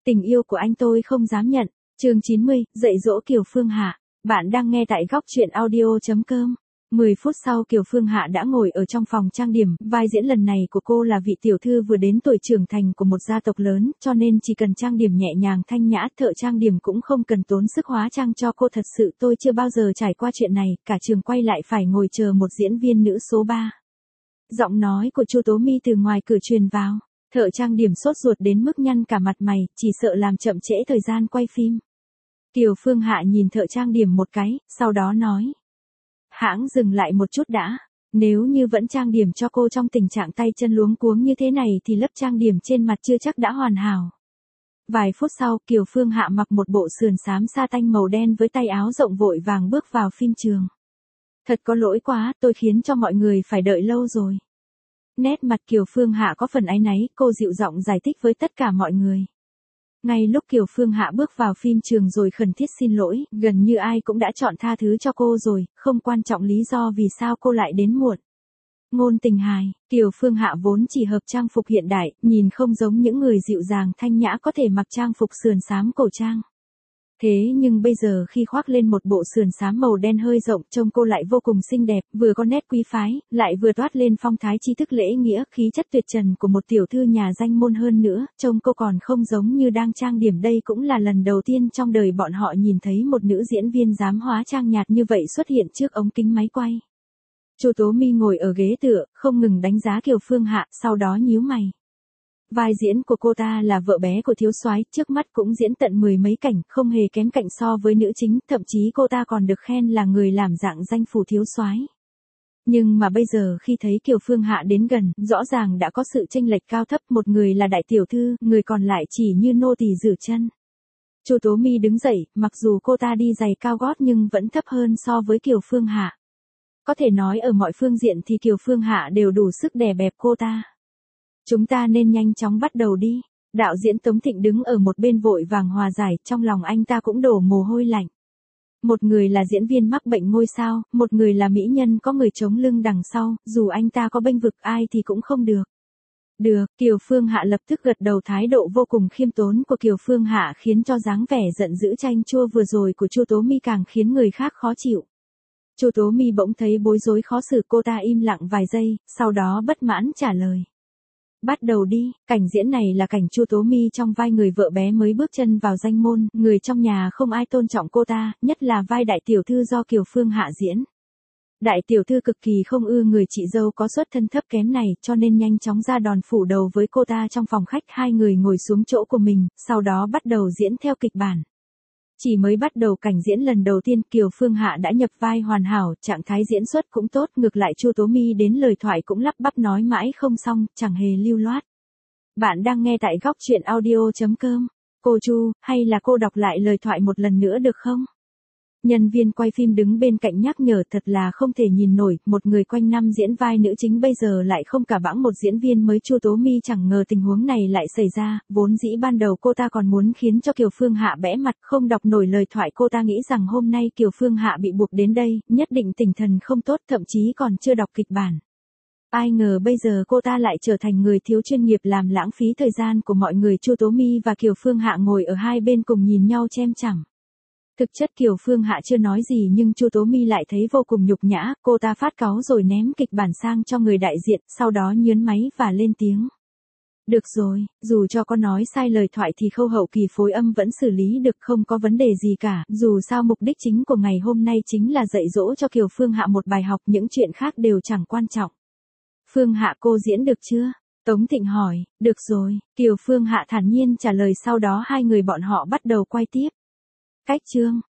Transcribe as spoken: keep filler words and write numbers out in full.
Tình yêu của anh tôi không dám nhận. Chương chín mươi, dạy dỗ Kiều Phương Hạ. Bạn đang nghe tại góc truyện audio chấm com. mười phút sau Kiều Phương Hạ đã ngồi ở trong phòng trang điểm, vai diễn lần này của cô là vị tiểu thư vừa đến tuổi trưởng thành của một gia tộc lớn, cho nên chỉ cần trang điểm nhẹ nhàng thanh nhã, thợ trang điểm cũng không cần tốn sức hóa trang cho cô. Thật sự tôi chưa bao giờ trải qua chuyện này, cả trường quay lại phải ngồi chờ một diễn viên nữ số ba. Giọng nói của Chu Tố My từ ngoài cửa truyền vào. Thợ trang điểm sốt ruột đến mức nhăn cả mặt mày, chỉ sợ làm chậm trễ thời gian quay phim. Kiều Phương Hạ nhìn thợ trang điểm một cái, sau đó nói. Hãng dừng lại một chút đã. Nếu như vẫn trang điểm cho cô trong tình trạng tay chân luống cuống như thế này thì lớp trang điểm trên mặt chưa chắc đã hoàn hảo. Vài phút sau, Kiều Phương Hạ mặc một bộ sườn xám sa tanh màu đen với tay áo rộng vội vàng bước vào phim trường. Thật có lỗi quá, tôi khiến cho mọi người phải đợi lâu rồi. Nét mặt Kiều Phương Hạ có phần áy náy, cô dịu giọng giải thích với tất cả mọi người. Ngay lúc Kiều Phương Hạ bước vào phim trường rồi khẩn thiết xin lỗi, gần như ai cũng đã chọn tha thứ cho cô rồi, không quan trọng lý do vì sao cô lại đến muộn. Ngôn tình hài, Kiều Phương Hạ vốn chỉ hợp trang phục hiện đại, nhìn không giống những người dịu dàng thanh nhã có thể mặc trang phục sườn xám cổ trang. Thế nhưng bây giờ khi khoác lên một bộ sườn xám màu đen hơi rộng, trông cô lại vô cùng xinh đẹp, vừa có nét quý phái, lại vừa toát lên phong thái tri thức lễ nghĩa, khí chất tuyệt trần của một tiểu thư nhà danh môn hơn nữa, trông cô còn không giống như đang trang điểm. Đây cũng là lần đầu tiên trong đời bọn họ nhìn thấy một nữ diễn viên dám hóa trang nhạt như vậy xuất hiện trước ống kính máy quay. Chu Tố My ngồi ở ghế tựa, không ngừng đánh giá Kiều Phương Hạ, sau đó nhíu mày. Vai diễn của cô ta là vợ bé của thiếu soái, trước mắt cũng diễn tận mười mấy cảnh, không hề kém cạnh so với nữ chính, thậm chí cô ta còn được khen là người làm dạng danh phủ thiếu soái. Nhưng mà bây giờ khi thấy Kiều Phương Hạ đến gần, rõ ràng đã có sự chênh lệch cao thấp, một người là đại tiểu thư, người còn lại chỉ như nô tỳ rửa chân. Chu Tố My đứng dậy, mặc dù cô ta đi giày cao gót nhưng vẫn thấp hơn so với Kiều Phương Hạ. Có thể nói ở mọi phương diện thì Kiều Phương Hạ đều đủ sức đè bẹp cô ta. Chúng ta nên nhanh chóng bắt đầu đi. Đạo diễn Tống Thịnh đứng ở một bên vội vàng hòa giải, trong lòng anh ta cũng đổ mồ hôi lạnh. Một người là diễn viên mắc bệnh ngôi sao, một người là mỹ nhân có người chống lưng đằng sau, dù anh ta có bênh vực ai thì cũng không được. Được, Kiều Phương Hạ lập tức gật đầu. Thái độ vô cùng khiêm tốn của Kiều Phương Hạ khiến cho dáng vẻ giận dữ chanh chua vừa rồi của Chu Tố My càng khiến người khác khó chịu. Chu Tố My bỗng thấy bối rối khó xử, cô ta im lặng vài giây, sau đó bất mãn trả lời. Bắt đầu đi. Cảnh diễn này là cảnh Chu Tố My trong vai người vợ bé mới bước chân vào danh môn, người trong nhà không ai tôn trọng cô ta, nhất là vai đại tiểu thư do Kiều Phương Hạ diễn. Đại tiểu thư cực kỳ không ưa người chị dâu có xuất thân thấp kém này, cho nên nhanh chóng ra đòn phủ đầu với cô ta trong phòng khách. Hai người ngồi xuống chỗ của mình, sau đó bắt đầu diễn theo kịch bản. Chỉ mới bắt đầu cảnh diễn lần đầu tiên, Kiều Phương Hạ đã nhập vai hoàn hảo, trạng thái diễn xuất cũng tốt, ngược lại Chu Tố My đến lời thoại cũng lắp bắp nói mãi không xong, chẳng hề lưu loát. Bạn đang nghe tại góc truyện audio chấm com. Cô Chu, hay là cô đọc lại lời thoại một lần nữa được không? Nhân viên quay phim đứng bên cạnh nhắc nhở, thật là không thể nhìn nổi, một người quanh năm diễn vai nữ chính bây giờ lại không cả bẵng một diễn viên mới. Chu Tố My chẳng ngờ tình huống này lại xảy ra, vốn dĩ ban đầu cô ta còn muốn khiến cho Kiều Phương Hạ bẽ mặt, không đọc nổi lời thoại. Cô ta nghĩ rằng hôm nay Kiều Phương Hạ bị buộc đến đây, nhất định tinh thần không tốt, thậm chí còn chưa đọc kịch bản. Ai ngờ bây giờ cô ta lại trở thành người thiếu chuyên nghiệp, làm lãng phí thời gian của mọi người. Chu Tố My và Kiều Phương Hạ ngồi ở hai bên cùng nhìn nhau chem chằm. Thực chất Kiều Phương Hạ chưa nói gì nhưng Chu Tố My lại thấy vô cùng nhục nhã, cô ta phát cáu rồi ném kịch bản sang cho người đại diện, sau đó nhớn máy và lên tiếng. Được rồi, dù cho có nói sai lời thoại thì khâu hậu kỳ phối âm vẫn xử lý được, không có vấn đề gì cả, dù sao mục đích chính của ngày hôm nay chính là dạy dỗ cho Kiều Phương Hạ một bài học, những chuyện khác đều chẳng quan trọng. Phương Hạ cô diễn được chưa? Tống Thịnh hỏi. Được rồi, Kiều Phương Hạ thản nhiên trả lời, sau đó hai người bọn họ bắt đầu quay tiếp. Cách chương,